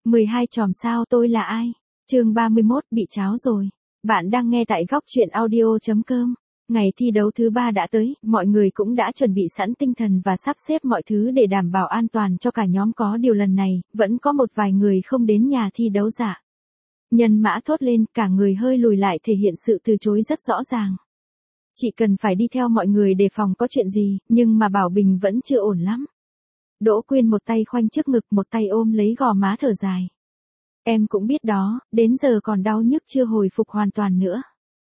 12 chòm sao tôi là ai? Chương 31 bị cháo rồi. Bạn đang nghe tại góc truyện audio.com. Ngày thi đấu thứ 3 đã tới, mọi người cũng đã chuẩn bị sẵn tinh thần và sắp xếp mọi thứ để đảm bảo an toàn cho cả nhóm, có điều lần này, vẫn có một vài người không đến nhà thi đấu giả. Nhân Mã thốt lên, cả người hơi lùi lại thể hiện sự từ chối rất rõ ràng. Chị cần phải đi theo mọi người đề phòng có chuyện gì, nhưng mà Bảo Bình vẫn chưa ổn lắm. Đỗ Quyên một tay khoanh trước ngực, một tay ôm lấy gò má thở dài. Em cũng biết đó, đến giờ còn đau nhức chưa hồi phục hoàn toàn nữa.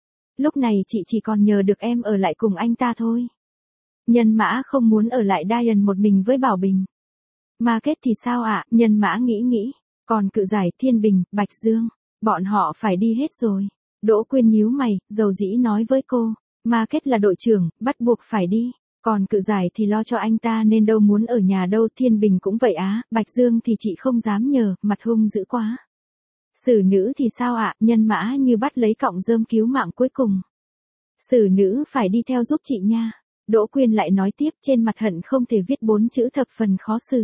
Lúc này chị chỉ còn nhờ được em ở lại cùng anh ta thôi. Nhân Mã không muốn ở lại Diane một mình với Bảo Bình. Market thì sao ạ? Nhân Mã nghĩ. Còn Cự Giải, Thiên Bình, Bạch Dương, bọn họ phải đi hết rồi. Đỗ Quyên nhíu mày, dầu dĩ nói với cô. Market là đội trưởng, bắt buộc phải đi. Còn Cự Giải thì lo cho anh ta nên đâu muốn ở nhà đâu. Thiên Bình cũng vậy á. Bạch Dương thì chị không dám nhờ, mặt hung dữ quá. Xử nữ thì sao ạ? Nhân Mã như bắt lấy cọng rơm cứu mạng cuối cùng. Xử nữ phải đi theo giúp chị nha. Đỗ Quyên lại nói tiếp, trên mặt hận không thể viết 4 chữ thập phần khó xử.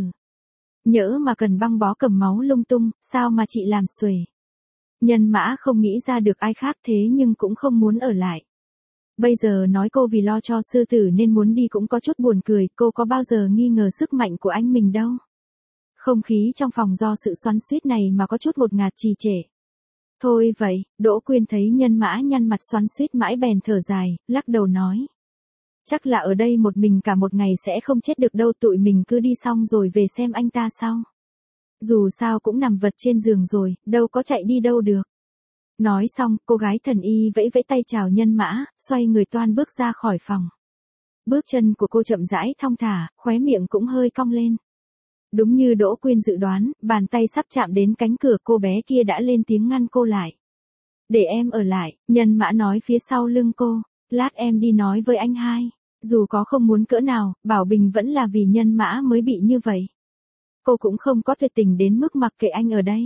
Nhỡ mà cần băng bó cầm máu lung tung, sao mà chị làm xuể. Nhân Mã không nghĩ ra được ai khác thế nhưng cũng không muốn ở lại. Bây giờ nói cô vì lo cho sư tử nên muốn đi cũng có chút buồn cười, cô có bao giờ nghi ngờ sức mạnh của anh mình đâu. Không khí trong phòng do sự xoắn xuýt này mà có chút ngột ngạt trì trệ. Thôi vậy, Đỗ Quyên thấy Nhân Mã nhăn mặt xoắn xuýt mãi bèn thở dài, lắc đầu nói. Chắc là ở đây một mình cả một ngày sẽ không chết được đâu, tụi mình cứ đi xong rồi về xem anh ta sau. Dù sao cũng nằm vật trên giường rồi, đâu có chạy đi đâu được. Nói xong, cô gái thần y vẫy vẫy tay chào Nhân Mã, xoay người toan bước ra khỏi phòng. Bước chân của cô chậm rãi thong thả, khóe miệng cũng hơi cong lên. Đúng như Đỗ Quyên dự đoán, bàn tay sắp chạm đến cánh cửa, cô bé kia đã lên tiếng ngăn cô lại. Để em ở lại, Nhân Mã nói phía sau lưng cô, lát em đi nói với anh hai. Dù có không muốn cỡ nào, Bảo Bình vẫn là vì Nhân Mã mới bị như vậy. Cô cũng không có tuyệt tình đến mức mặc kệ anh ở đây.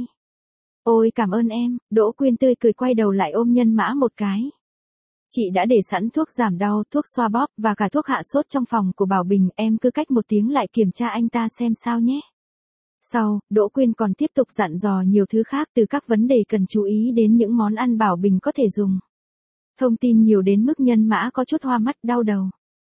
Ôi cảm ơn em, Đỗ Quyên tươi cười quay đầu lại ôm Nhân Mã một cái. Chị đã để sẵn thuốc giảm đau, thuốc xoa bóp và cả thuốc hạ sốt trong phòng của Bảo Bình, em cứ cách một tiếng lại kiểm tra anh ta xem sao nhé. Sau, Đỗ Quyên còn tiếp tục dặn dò nhiều thứ khác, từ các vấn đề cần chú ý đến những món ăn Bảo Bình có thể dùng. Thông tin nhiều đến mức Nhân Mã có chút hoa mắt đau đầu.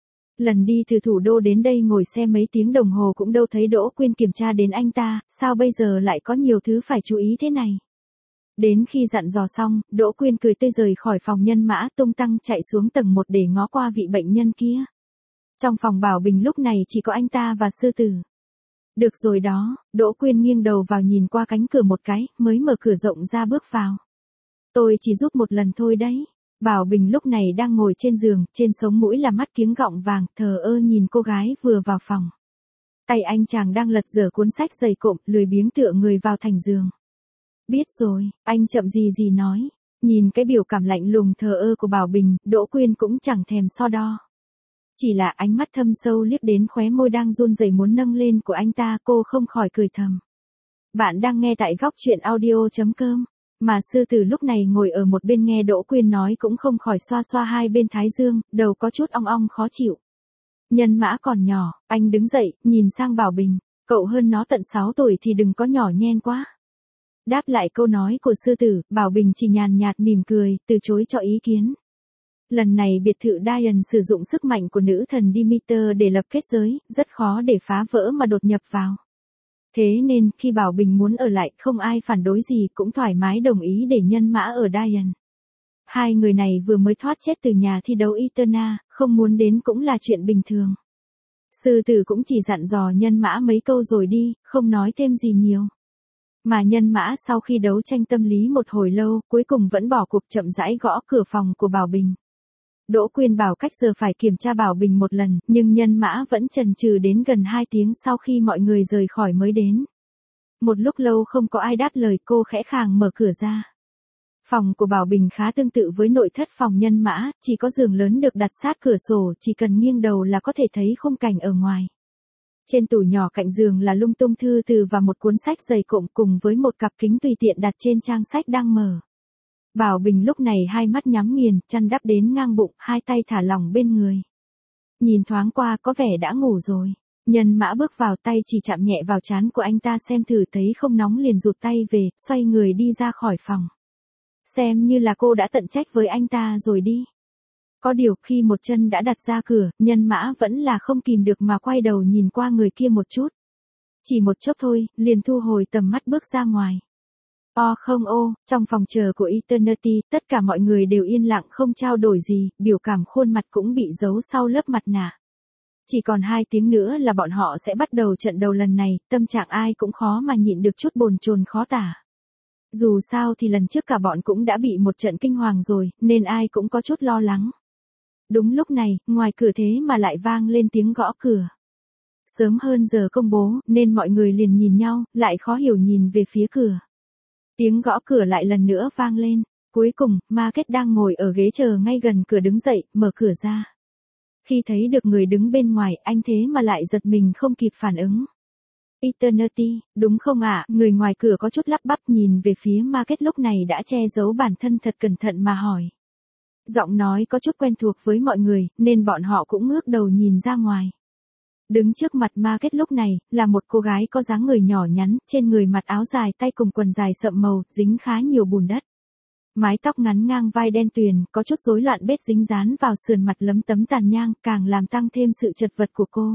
Lần đi từ thủ đô đến đây ngồi xe mấy tiếng đồng hồ cũng đâu thấy Đỗ Quyên kiểm tra đến anh ta, sao bây giờ lại có nhiều thứ phải chú ý thế này. Đến khi dặn dò xong, Đỗ Quyên cười tươi rời khỏi phòng Nhân Mã, tung tăng chạy xuống tầng 1 để ngó qua vị bệnh nhân kia. Trong phòng Bảo Bình lúc này chỉ có anh ta và sư tử. Được rồi đó, Đỗ Quyên nghiêng đầu vào nhìn qua cánh cửa một cái, mới mở cửa rộng ra bước vào. Tôi chỉ giúp một lần thôi đấy. Bảo Bình lúc này đang ngồi trên giường, trên sống mũi là mắt kiếng gọng vàng, thờ ơ nhìn cô gái vừa vào phòng. Tay anh chàng đang lật dở cuốn sách dày cộm, lười biếng tựa người vào thành giường. Biết rồi, anh chậm gì nói. Nhìn cái biểu cảm lạnh lùng thờ ơ của Bảo Bình, Đỗ Quyên cũng chẳng thèm so đo. Chỉ là ánh mắt thâm sâu liếc đến khóe môi đang run rẩy muốn nâng lên của anh ta, cô không khỏi cười thầm. Bạn đang nghe tại góc truyện audio.com. Mà sư tử lúc này ngồi ở một bên nghe Đỗ Quyên nói cũng không khỏi xoa xoa hai bên thái dương, đầu có chút ong ong khó chịu. Nhân Mã còn nhỏ, anh đứng dậy, nhìn sang Bảo Bình, cậu hơn nó tận 6 tuổi thì đừng có nhỏ nhen quá. Đáp lại câu nói của sư tử, Bảo Bình chỉ nhàn nhạt mỉm cười, từ chối cho ý kiến. Lần này biệt thự Diane sử dụng sức mạnh của nữ thần Demeter để lập kết giới, rất khó để phá vỡ mà đột nhập vào. Thế nên, khi Bảo Bình muốn ở lại, không ai phản đối gì, cũng thoải mái đồng ý để Nhân Mã ở Diane. Hai người này vừa mới thoát chết từ nhà thi đấu Eterna, không muốn đến cũng là chuyện bình thường. Sư tử cũng chỉ dặn dò Nhân Mã mấy câu rồi đi, không nói thêm gì nhiều. Mà Nhân Mã sau khi đấu tranh tâm lý một hồi lâu, cuối cùng vẫn bỏ cuộc chậm rãi gõ cửa phòng của Bảo Bình. Đỗ Quyên bảo cách giờ phải kiểm tra Bảo Bình một lần, nhưng Nhân Mã vẫn chần chừ đến gần 2 tiếng sau khi mọi người rời khỏi mới đến. Một lúc lâu không có ai đáp lời, cô khẽ khàng mở cửa ra. Phòng của Bảo Bình khá tương tự với nội thất phòng Nhân Mã, chỉ có giường lớn được đặt sát cửa sổ, chỉ cần nghiêng đầu là có thể thấy khung cảnh ở ngoài. Trên tủ nhỏ cạnh giường là lung tung thư từ và một cuốn sách dày cộm cùng với một cặp kính tùy tiện đặt trên trang sách đang mở. Bảo Bình lúc này hai mắt nhắm nghiền, chăn đắp đến ngang bụng, hai tay thả lỏng bên người. Nhìn thoáng qua có vẻ đã ngủ rồi. Nhân Mã bước vào, tay chỉ chạm nhẹ vào trán của anh ta xem thử, thấy không nóng liền rụt tay về, xoay người đi ra khỏi phòng. Xem như là cô đã tận trách với anh ta rồi đi. Có điều khi một chân đã đặt ra cửa, Nhân Mã vẫn là không kìm được mà quay đầu nhìn qua người kia một chút. Chỉ một chốc thôi, liền thu hồi tầm mắt bước ra ngoài. Không, trong phòng chờ của Eternity, tất cả mọi người đều yên lặng không trao đổi gì, biểu cảm khuôn mặt cũng bị giấu sau lớp mặt nạ. Chỉ còn 2 tiếng nữa là bọn họ sẽ bắt đầu trận đầu lần này, tâm trạng ai cũng khó mà nhịn được chút bồn chồn khó tả. Dù sao thì lần trước cả bọn cũng đã bị một trận kinh hoàng rồi, nên ai cũng có chút lo lắng. Đúng lúc này, ngoài cửa thế mà lại vang lên tiếng gõ cửa. Sớm hơn giờ công bố, nên mọi người liền nhìn nhau, lại khó hiểu nhìn về phía cửa. Tiếng gõ cửa lại lần nữa vang lên. Cuối cùng, Market đang ngồi ở ghế chờ ngay gần cửa đứng dậy, mở cửa ra. Khi thấy được người đứng bên ngoài, anh thế mà lại giật mình không kịp phản ứng. Eternity, đúng không ạ? Người ngoài cửa có chút lắp bắp nhìn về phía Market lúc này đã che giấu bản thân thật cẩn thận mà hỏi. Giọng nói có chút quen thuộc với mọi người, nên bọn họ cũng ngước đầu nhìn ra ngoài. Đứng trước mặt Market lúc này, là một cô gái có dáng người nhỏ nhắn, trên người mặc áo dài tay cùng quần dài sậm màu, dính khá nhiều bùn đất. Mái tóc ngắn ngang vai đen tuyền, có chút rối loạn bết dính dán vào sườn mặt lấm tấm tàn nhang, càng làm tăng thêm sự chật vật của cô.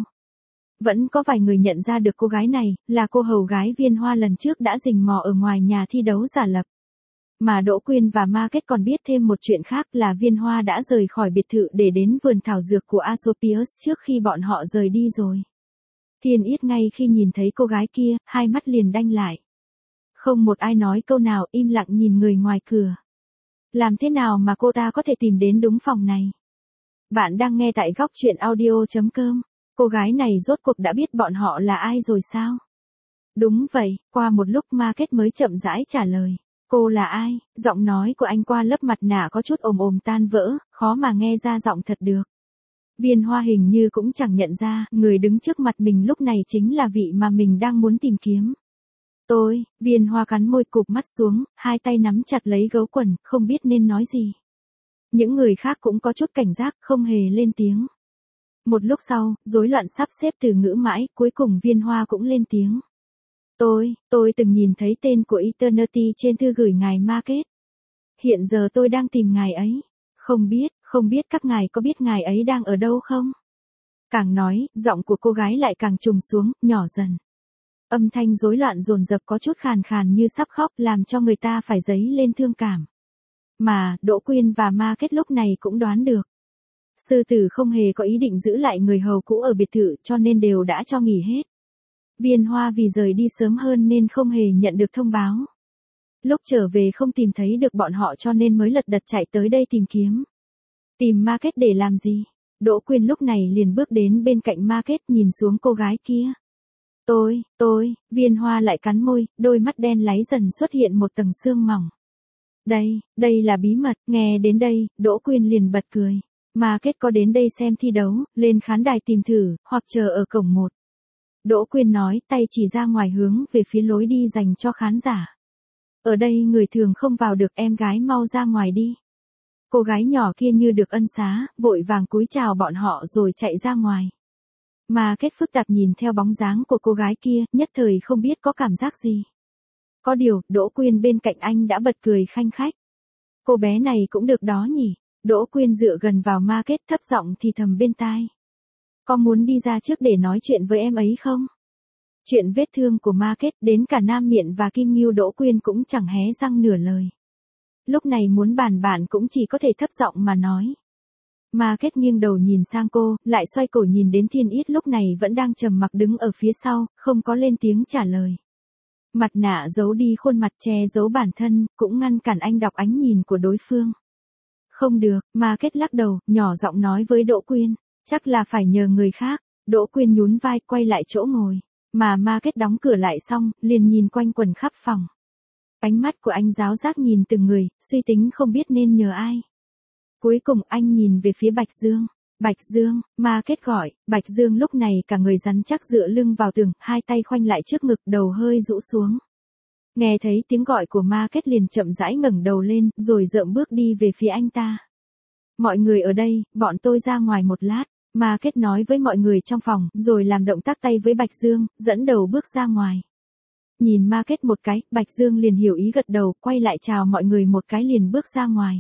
Vẫn có vài người nhận ra được cô gái này, là cô hầu gái Viên Hoa lần trước đã rình mò ở ngoài nhà thi đấu giả lập. Mà Đỗ Quyên và Market còn biết thêm một chuyện khác là Viên Hoa đã rời khỏi biệt thự để đến vườn thảo dược của Asopius trước khi bọn họ rời đi rồi. Thiên Yết ngay khi nhìn thấy cô gái kia, hai mắt liền đanh lại. Không một ai nói câu nào, im lặng nhìn người ngoài cửa. Làm thế nào mà cô ta có thể tìm đến đúng phòng này? Bạn đang nghe tại góc truyện audio.com. Cô gái này rốt cuộc đã biết bọn họ là ai rồi sao? Đúng vậy, qua một lúc Market mới chậm rãi trả lời. Cô là ai? Giọng nói của anh qua lớp mặt nạ có chút ồm tan vỡ, khó mà nghe ra giọng thật được. Viên Hoa hình như cũng chẳng nhận ra, người đứng trước mặt mình lúc này chính là vị mà mình đang muốn tìm kiếm. Viên Hoa cắn môi cụp mắt xuống, hai tay nắm chặt lấy gấu quần, không biết nên nói gì. Những người khác cũng có chút cảnh giác, không hề lên tiếng. Một lúc sau, rối loạn sắp xếp từ ngữ mãi, cuối cùng Viên Hoa cũng lên tiếng. Tôi từng nhìn thấy tên của Eternity trên thư gửi ngài Market. Hiện giờ tôi đang tìm ngài ấy. Không biết các ngài có biết ngài ấy đang ở đâu không? Càng nói, giọng của cô gái lại càng trùng xuống, nhỏ dần. Âm thanh rối loạn dồn dập có chút khàn khàn như sắp khóc, làm cho người ta phải dấy lên thương cảm. Mà, Đỗ Quyên và Market lúc này cũng đoán được. Sư tử không hề có ý định giữ lại người hầu cũ ở biệt thự, cho nên đều đã cho nghỉ hết. Viên Hoa vì rời đi sớm hơn nên không hề nhận được thông báo. Lúc trở về không tìm thấy được bọn họ cho nên mới lật đật chạy tới đây tìm kiếm. Tìm Market để làm gì? Đỗ Quyên lúc này liền bước đến bên cạnh Market nhìn xuống cô gái kia. Viên Hoa lại cắn môi, đôi mắt đen láy dần xuất hiện một tầng sương mỏng. Đây là bí mật, nghe đến đây, Đỗ Quyên liền bật cười. Market có đến đây xem thi đấu, lên khán đài tìm thử, hoặc chờ ở cổng 1. Đỗ Quyên nói, tay chỉ ra ngoài hướng về phía lối đi dành cho khán giả. Ở đây người thường không vào được, em gái mau ra ngoài đi. Cô gái nhỏ kia như được ân xá, vội vàng cúi chào bọn họ rồi chạy ra ngoài. Market phức tạp nhìn theo bóng dáng của cô gái kia, nhất thời không biết có cảm giác gì. Có điều, Đỗ Quyên bên cạnh anh đã bật cười khanh khách. Cô bé này cũng được đó nhỉ. Đỗ Quyên dựa gần vào Market thấp giọng thì thầm bên tai. Có muốn đi ra trước để nói chuyện với em ấy không? Chuyện vết thương của Market đến cả Nam Miện và Kim Ngưu Đỗ Quyên cũng chẳng hé răng nửa lời. Lúc này muốn bàn bạn cũng chỉ có thể thấp giọng mà nói. Market nghiêng đầu nhìn sang cô, lại xoay cổ nhìn đến Thiên Yết lúc này vẫn đang trầm mặc đứng ở phía sau, không có lên tiếng trả lời. Mặt nạ giấu đi khuôn mặt che giấu bản thân, cũng ngăn cản anh đọc ánh nhìn của đối phương. Không được, Market lắc đầu, nhỏ giọng nói với Đỗ Quyên. Chắc là phải nhờ người khác. Đỗ Quyên nhún vai quay lại chỗ ngồi. Mà Market đóng cửa lại xong, liền nhìn quanh quần khắp phòng. Ánh mắt của anh giáo giác nhìn từng người, suy tính không biết nên nhờ ai. Cuối cùng anh nhìn về phía Bạch Dương. Bạch Dương, Market gọi. Bạch Dương lúc này cả người rắn chắc dựa lưng vào tường, hai tay khoanh lại trước ngực, đầu hơi rũ xuống. Nghe thấy tiếng gọi của Market liền chậm rãi ngẩng đầu lên, rồi dợm bước đi về phía anh ta. Mọi người ở đây, bọn tôi ra ngoài một lát. Ma Kết nói với mọi người trong phòng, rồi làm động tác tay với Bạch Dương, dẫn đầu bước ra ngoài. Nhìn Ma Kết một cái, Bạch Dương liền hiểu ý gật đầu, quay lại chào mọi người một cái liền bước ra ngoài.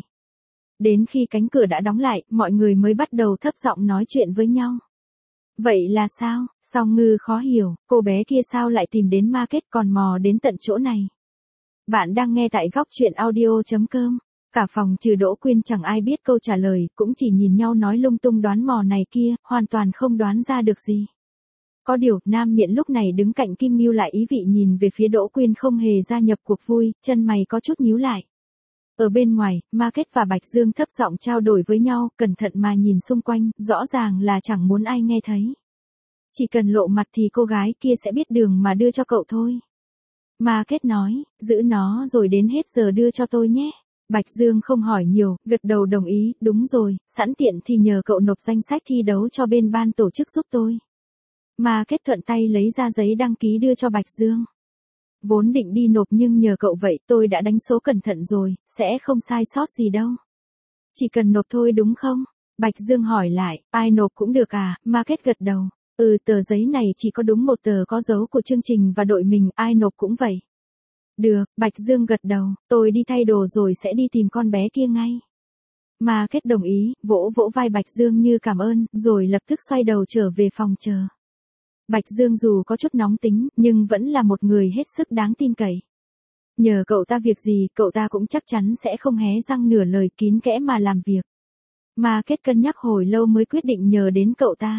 Đến khi cánh cửa đã đóng lại, mọi người mới bắt đầu thấp giọng nói chuyện với nhau. Vậy là sao? Song Ngư khó hiểu, cô bé kia sao lại tìm đến Ma Kết còn mò đến tận chỗ này? Bạn đang nghe tại góc truyện audio.com. Cả phòng trừ Đỗ Quyên chẳng ai biết câu trả lời, cũng chỉ nhìn nhau nói lung tung đoán mò này kia, hoàn toàn không đoán ra được gì. Có điều, Nam Miện lúc này đứng cạnh Kim Ngưu lại ý vị nhìn về phía Đỗ Quyên không hề gia nhập cuộc vui, chân mày có chút nhíu lại. Ở bên ngoài, Ma Kết và Bạch Dương thấp giọng trao đổi với nhau, cẩn thận mà nhìn xung quanh, rõ ràng là chẳng muốn ai nghe thấy. Chỉ cần lộ mặt thì cô gái kia sẽ biết đường mà đưa cho cậu thôi. Ma Kết nói, giữ nó rồi đến hết giờ đưa cho tôi nhé. Bạch Dương không hỏi nhiều, gật đầu đồng ý, đúng rồi, sẵn tiện thì nhờ cậu nộp danh sách thi đấu cho bên ban tổ chức giúp tôi. Ma Kết thuận tay lấy ra giấy đăng ký đưa cho Bạch Dương. Vốn định đi nộp nhưng nhờ cậu vậy tôi đã đánh số cẩn thận rồi, sẽ không sai sót gì đâu. Chỉ cần nộp thôi đúng không? Bạch Dương hỏi lại, ai nộp cũng được à? Ma Kết gật đầu. Tờ giấy này chỉ có đúng một tờ có dấu của chương trình và đội mình, ai nộp cũng vậy. Được, Bạch Dương gật đầu, tôi đi thay đồ rồi sẽ đi tìm con bé kia ngay. Ma Kết đồng ý, vỗ vỗ vai Bạch Dương như cảm ơn, rồi lập tức xoay đầu trở về phòng chờ. Bạch Dương dù có chút nóng tính, nhưng vẫn là một người hết sức đáng tin cậy. Nhờ cậu ta việc gì, cậu ta cũng chắc chắn sẽ không hé răng nửa lời, kín kẽ mà làm việc. Ma Kết cân nhắc hồi lâu mới quyết định nhờ đến cậu ta.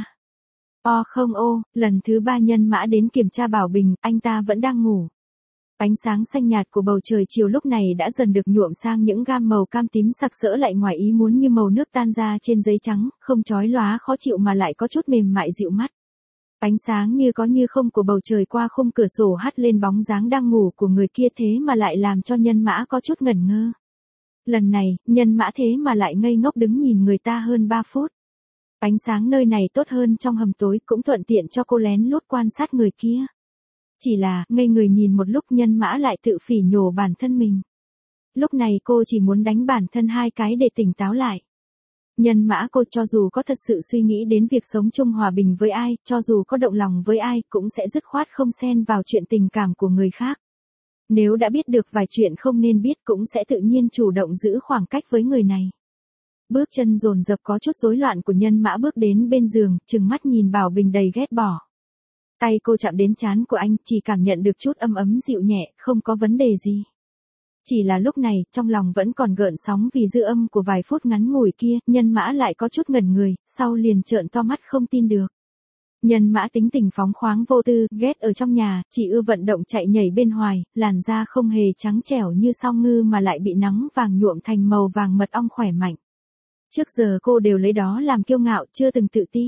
Không, lần thứ 3 Nhân Mã đến kiểm tra Bảo Bình, anh ta vẫn đang ngủ. Ánh sáng xanh nhạt của bầu trời chiều lúc này đã dần được nhuộm sang những gam màu cam tím sặc sỡ lại ngoài ý muốn như màu nước tan ra trên giấy trắng, không chói lóa khó chịu mà lại có chút mềm mại dịu mắt. Ánh sáng như có như không của bầu trời qua khung cửa sổ hắt lên bóng dáng đang ngủ của người kia thế mà lại làm cho Nhân Mã có chút ngẩn ngơ. Lần này, Nhân Mã thế mà lại ngây ngốc đứng nhìn người ta hơn 3 phút. Ánh sáng nơi này tốt hơn trong hầm tối cũng thuận tiện cho cô lén lút quan sát người kia. Chỉ là, ngây người nhìn một lúc Nhân Mã lại tự phỉ nhổ bản thân mình. Lúc này cô chỉ muốn đánh bản thân 2 cái để tỉnh táo lại. Nhân Mã cô cho dù có thật sự suy nghĩ đến việc sống chung hòa bình với ai, cho dù có động lòng với ai, cũng sẽ dứt khoát không xen vào chuyện tình cảm của người khác. Nếu đã biết được vài chuyện không nên biết cũng sẽ tự nhiên chủ động giữ khoảng cách với người này. Bước chân dồn dập có chút rối loạn của Nhân Mã bước đến bên giường, trừng mắt nhìn Bảo Bình đầy ghét bỏ. Tay cô chạm đến trán của anh, chỉ cảm nhận được chút ấm dịu nhẹ, không có vấn đề gì. Chỉ là lúc này, trong lòng vẫn còn gợn sóng vì dư âm của vài phút ngắn ngủi kia, Nhân Mã lại có chút ngẩn người, sau liền trợn to mắt không tin được. Nhân Mã tính tình phóng khoáng vô tư, ghét ở trong nhà, chỉ ưa vận động chạy nhảy bên ngoài, làn da không hề trắng trẻo như Song Ngư mà lại bị nắng vàng nhuộm thành màu vàng mật ong khỏe mạnh. Trước giờ cô đều lấy đó làm kiêu ngạo, chưa từng tự ti.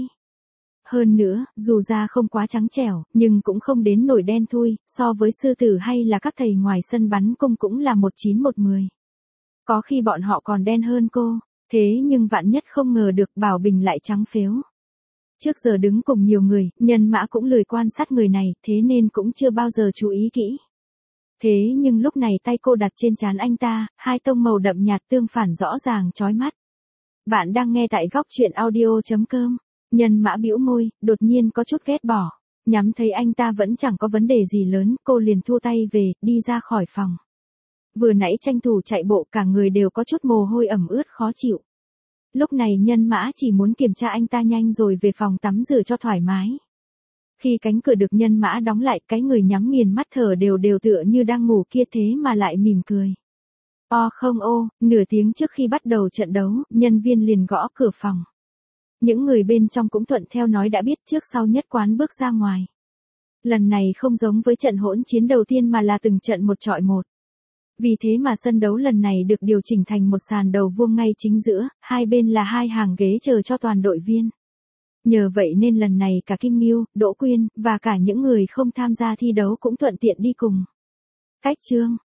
Hơn nữa, dù da không quá trắng trẻo, nhưng cũng không đến nổi đen thui, so với sư tử hay là các thầy ngoài sân bắn cung cũng là 1/9/10. Có khi bọn họ còn đen hơn cô, thế nhưng vạn nhất không ngờ được Bảo Bình lại trắng phếu. Trước giờ đứng cùng nhiều người, Nhân Mã cũng lười quan sát người này, thế nên cũng chưa bao giờ chú ý kỹ. Thế nhưng lúc này tay cô đặt trên trán anh ta, 2 tông màu đậm nhạt tương phản rõ ràng chói mắt. Bạn đang nghe tại góc truyện audio.com. Nhân Mã bĩu môi, đột nhiên có chút ghét bỏ. Nhắm thấy anh ta vẫn chẳng có vấn đề gì lớn, cô liền thua tay về, đi ra khỏi phòng. Vừa nãy tranh thủ chạy bộ cả người đều có chút mồ hôi ẩm ướt khó chịu. Lúc này Nhân Mã chỉ muốn kiểm tra anh ta nhanh rồi về phòng tắm rửa cho thoải mái. Khi cánh cửa được Nhân Mã đóng lại, cái người nhắm nghiền mắt thở đều tựa như đang ngủ kia thế mà lại mỉm cười. Nửa tiếng trước khi bắt đầu trận đấu, nhân viên liền gõ cửa phòng. Những người bên trong cũng thuận theo nói đã biết trước sau nhất quán bước ra ngoài. Lần này không giống với trận hỗn chiến đầu tiên mà là từng trận 1 chọi 1. Vì thế mà sân đấu lần này được điều chỉnh thành một sàn đầu vuông ngay chính giữa, hai bên là 2 hàng ghế chờ cho toàn đội viên. Nhờ vậy nên lần này cả Kim Ngưu, Đỗ Quyên, và cả những người không tham gia thi đấu cũng thuận tiện đi cùng. Cách chương